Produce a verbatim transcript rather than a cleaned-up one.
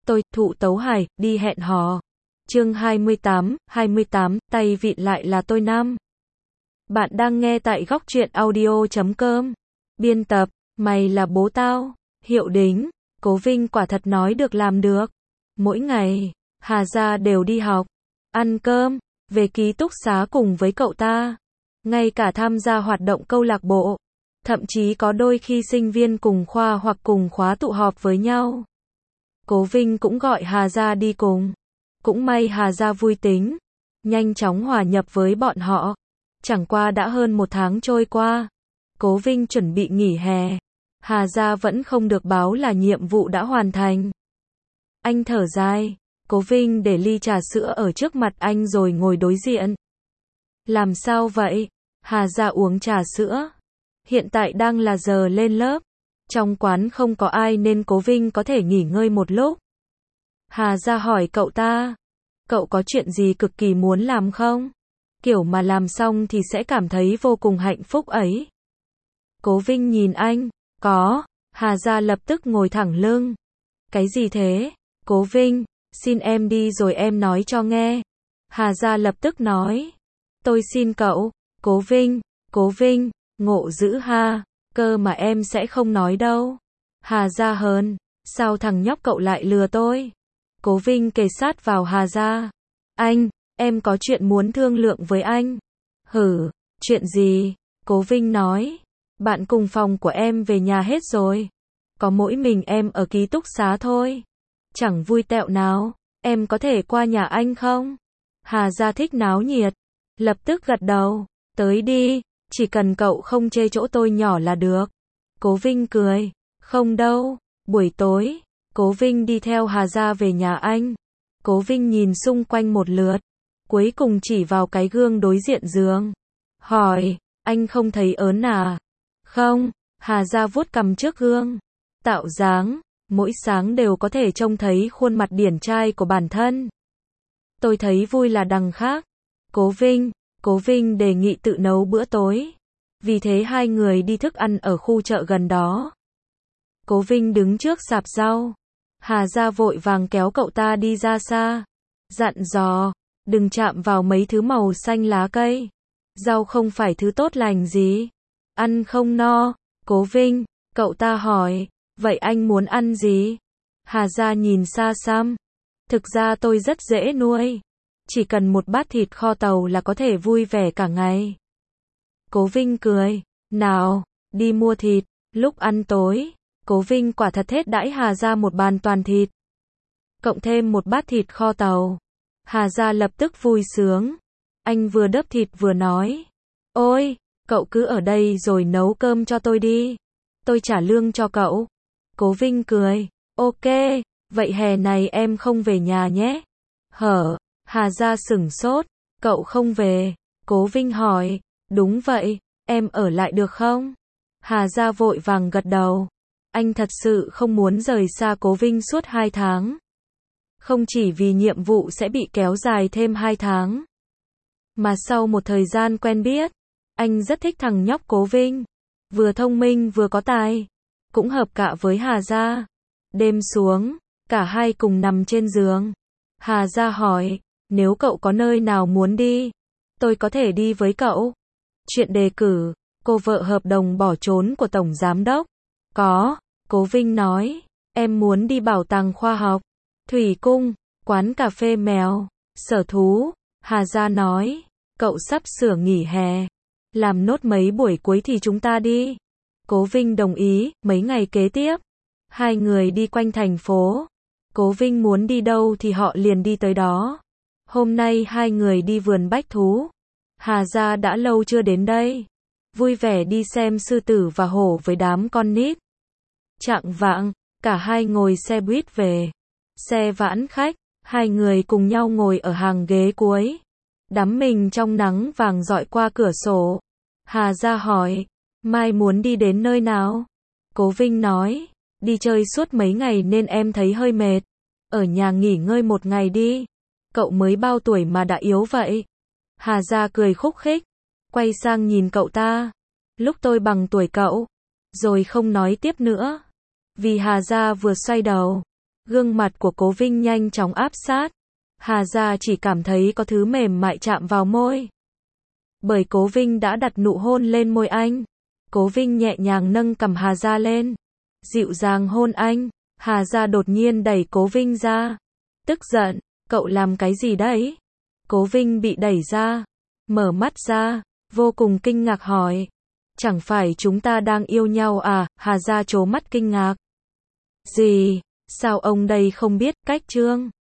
tôi, Thụ Tấu Hải, đi hẹn hò. Chương hai mươi tám, hai mươi tám, tay vịn lại là tôi Nam. Bạn đang nghe tại góc truyện audio chấm com. Biên tập, mày là bố tao. Hiệu đính, Cố Vinh quả thật nói được làm được. Mỗi ngày, Hà Gia đều đi học, ăn cơm, về ký túc xá cùng với cậu ta. Ngay cả tham gia hoạt động câu lạc bộ. Thậm chí có đôi khi sinh viên cùng khoa hoặc cùng khóa tụ họp với nhau. Cố Vinh cũng gọi Hà Gia đi cùng. Cũng may Hà Gia vui tính, nhanh chóng hòa nhập với bọn họ. Chẳng qua đã hơn một tháng trôi qua. Cố Vinh chuẩn bị nghỉ hè. Hà Gia vẫn không được báo là nhiệm vụ đã hoàn thành. Anh thở dài. Cố Vinh để ly trà sữa ở trước mặt anh rồi ngồi đối diện. Làm sao vậy? Hà Gia uống trà sữa. Hiện tại đang là giờ lên lớp. Trong quán không có ai nên Cố Vinh có thể nghỉ ngơi một lúc. Hà Gia hỏi cậu ta. Cậu có chuyện gì cực kỳ muốn làm không? Kiểu mà làm xong thì sẽ cảm thấy vô cùng hạnh phúc ấy. Cố Vinh nhìn anh. Có. Hà Gia lập tức ngồi thẳng lưng. Cái gì thế? Cố Vinh, xin em đi rồi em nói cho nghe. Hà Gia lập tức nói. Tôi xin cậu. Cố Vinh, Cố Vinh, ngộ dữ ha. Cơ mà em sẽ không nói đâu. Hà Gia hờn. Sao thằng nhóc cậu lại lừa tôi? Cố Vinh kề sát vào Hà Gia. Anh, em có chuyện muốn thương lượng với anh. Hử, chuyện gì? Cố Vinh nói. Bạn cùng phòng của em về nhà hết rồi. Có mỗi mình em ở ký túc xá thôi. Chẳng vui tẹo nào. Em có thể qua nhà anh không? Hà Gia thích náo nhiệt. Lập tức gật đầu. Tới đi. Chỉ cần cậu không chê chỗ tôi nhỏ là được. Cố Vinh cười. Không đâu. Buổi tối, Cố Vinh đi theo Hà Gia về nhà anh. Cố Vinh nhìn xung quanh một lượt. Cuối cùng chỉ vào cái gương đối diện giường. Hỏi, anh không thấy ớn à? Không. Hà Gia vuốt cằm trước gương. Tạo dáng, mỗi sáng đều có thể trông thấy khuôn mặt điển trai của bản thân. Tôi thấy vui là đằng khác. Cố Vinh, Cố Vinh đề nghị tự nấu bữa tối. Vì thế hai người đi thức ăn ở khu chợ gần đó. Cố Vinh đứng trước sạp rau. Hà Gia vội vàng kéo cậu ta đi ra xa. Dặn dò, đừng chạm vào mấy thứ màu xanh lá cây. Rau không phải thứ tốt lành gì. Ăn không no. Cố Vinh, cậu ta hỏi, vậy anh muốn ăn gì? Hà Gia nhìn xa xăm. Thực ra tôi rất dễ nuôi. Chỉ cần một bát thịt kho tàu là có thể vui vẻ cả ngày. Cố Vinh cười. Nào, đi mua thịt. Lúc ăn tối, Cố Vinh quả thật hết đãi Hà Gia một bàn toàn thịt. Cộng thêm một bát thịt kho tàu. Hà Gia lập tức vui sướng. Anh vừa đớp thịt vừa nói. Ôi, cậu cứ ở đây rồi nấu cơm cho tôi đi. Tôi trả lương cho cậu. Cố Vinh cười. Ok, vậy hè này em không về nhà nhé. Hở, Hà Gia sửng sốt. Cậu không về. Cố Vinh hỏi. Đúng vậy, em ở lại được không? Hà Gia vội vàng gật đầu. Anh thật sự không muốn rời xa Cố Vinh suốt hai tháng. Không chỉ vì nhiệm vụ sẽ bị kéo dài thêm hai tháng. Mà sau một thời gian quen biết, anh rất thích thằng nhóc Cố Vinh. Vừa thông minh vừa có tài. Cũng hợp cạ với Hà Gia. Đêm xuống, cả hai cùng nằm trên giường. Hà Gia hỏi, nếu cậu có nơi nào muốn đi, tôi có thể đi với cậu. Chuyện đề cử, cô vợ hợp đồng bỏ trốn của Tổng Giám Đốc. Có, Cố Vinh nói, em muốn đi bảo tàng khoa học, thủy cung, quán cà phê mèo, sở thú. Hà Gia nói, cậu sắp sửa nghỉ hè. Làm nốt mấy buổi cuối thì chúng ta đi. Cố Vinh đồng ý. Mấy ngày kế tiếp, hai người đi quanh thành phố. Cố Vinh muốn đi đâu thì họ liền đi tới đó. Hôm nay hai người đi vườn bách thú. Hà Gia đã lâu chưa đến đây. Vui vẻ đi xem sư tử và hổ với đám con nít. Chạng vạng, cả hai ngồi xe buýt về. Xe vãn khách, hai người cùng nhau ngồi ở hàng ghế cuối. Đắm mình trong nắng vàng rọi qua cửa sổ. Hà Gia hỏi, mai muốn đi đến nơi nào? Cố Vinh nói, đi chơi suốt mấy ngày nên em thấy hơi mệt. Ở nhà nghỉ ngơi một ngày đi. Cậu mới bao tuổi mà đã yếu vậy? Hà Gia cười khúc khích. Quay sang nhìn cậu ta. Lúc tôi bằng tuổi cậu. Rồi không nói tiếp nữa. Vì Hà Gia vừa xoay đầu. Gương mặt của Cố Vinh nhanh chóng áp sát. Hà Gia chỉ cảm thấy có thứ mềm mại chạm vào môi. Bởi Cố Vinh đã đặt nụ hôn lên môi anh. Cố Vinh nhẹ nhàng nâng cằm Hà Gia lên, dịu dàng hôn anh. Hà Gia đột nhiên đẩy Cố Vinh ra. Tức giận, cậu làm cái gì đấy? Cố Vinh bị đẩy ra, mở mắt ra, vô cùng kinh ngạc hỏi. Chẳng phải chúng ta đang yêu nhau à? Hà Gia trố mắt kinh ngạc. Gì? Sao ông đây không biết cách Trương?